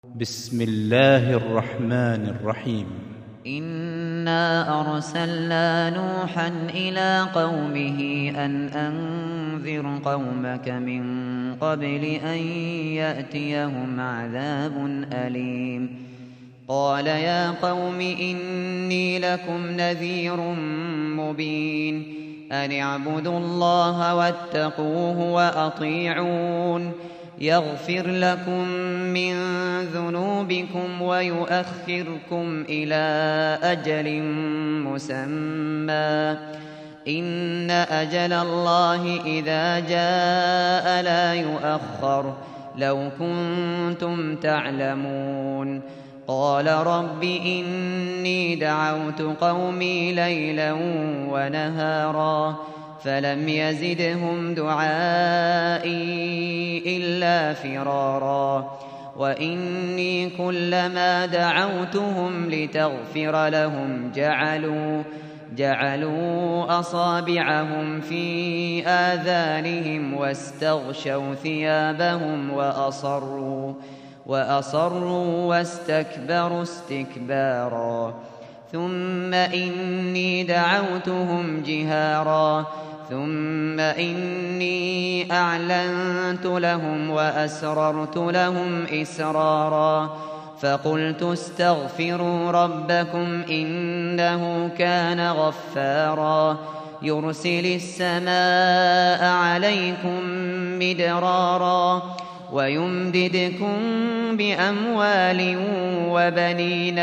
بسم الله الرحمن الرحيم. إنا أرسلنا نوحا إلى قومه أن أنذر قومك من قبل أن يأتيهم عذاب أليم. قال يا قوم إني لكم نذير مبين أن اعبدوا الله واتقوه وأطيعون يغفر لكم من ذنوبكم ويؤخركم إلى أجل مسمى إن أجل الله إذا جاء لا يؤخر لو كنتم تعلمون. قال رب إني دعوت قومي ليلا ونهارا فلم يزدهم دعائي إلا فرارا وإني كلما دعوتهم لتغفر لهم جعلوا أصابعهم في آذانهم واستغشوا ثيابهم وأصروا واستكبروا استكبارا. ثم إني دعوتهم جهارا ثم إني أعلنت لهم وأسررت لهم إسرارا فقلت استغفروا ربكم إنه كان غفارا يرسل السماء عليكم مدرارا ويمددكم بأموال وبنين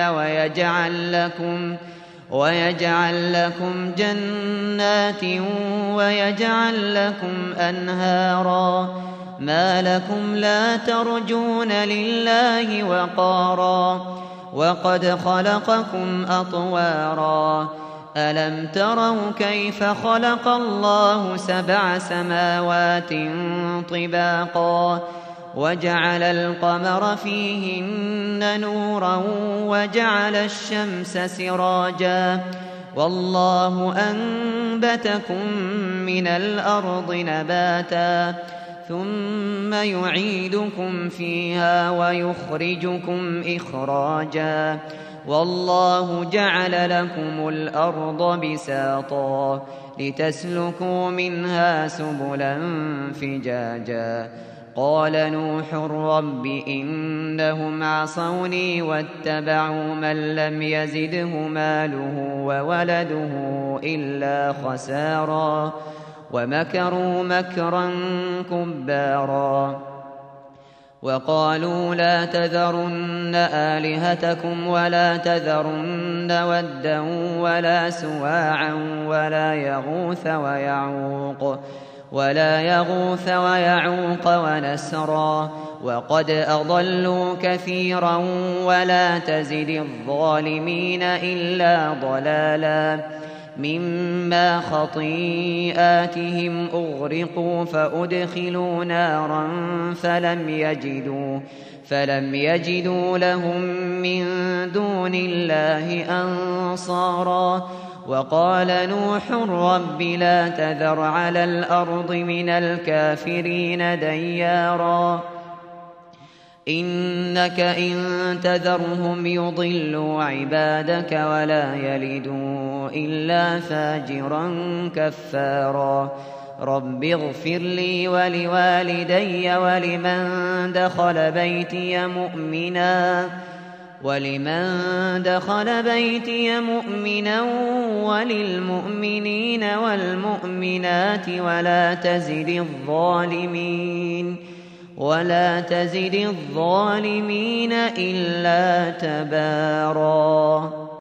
ويجعل لكم جنات ويجعل لكم أنهارا ما لكم لا ترجون لله وقارا وقد خلقكم أطوارا ألم تروا كيف خلق الله 7 سماوات طباقا وجعل القمر فيهن نورا وجعل الشمس سراجا والله أنبتكم من الأرض نباتا ثم يعيدكم فيها ويخرجكم إخراجا والله جعل لكم الأرض بساطا لتسلكوا منها سبلا فجاجا. قال نوح رب إنهم عصوني واتبعوا من لم يزده ماله وولده إلا خسارا ومكروا مكرا كبارا وقالوا لا تذرن آلهتكم ولا تذرن ودا ولا سواعا ولا يغوث ويعوق ونسرا وقد أضلوا كثيرا ولا تزد الظالمين إلا ضلالا مما خطيئاتهم أغرقوا فأدخلوا نارا فلم يجدوا لهم من دون الله أنصارا. وقال نوح رب لا تذر على الأرض من الكافرين ديارا إنك إن تذرهم يضلوا عبادك ولا يلدوا إلا فاجرا كفارا. رب اغفر لي ولوالدي ولمن دخل بيتي مؤمنا وللمؤمنين والمؤمنات ولا تزد الظالمين إلا تبارا.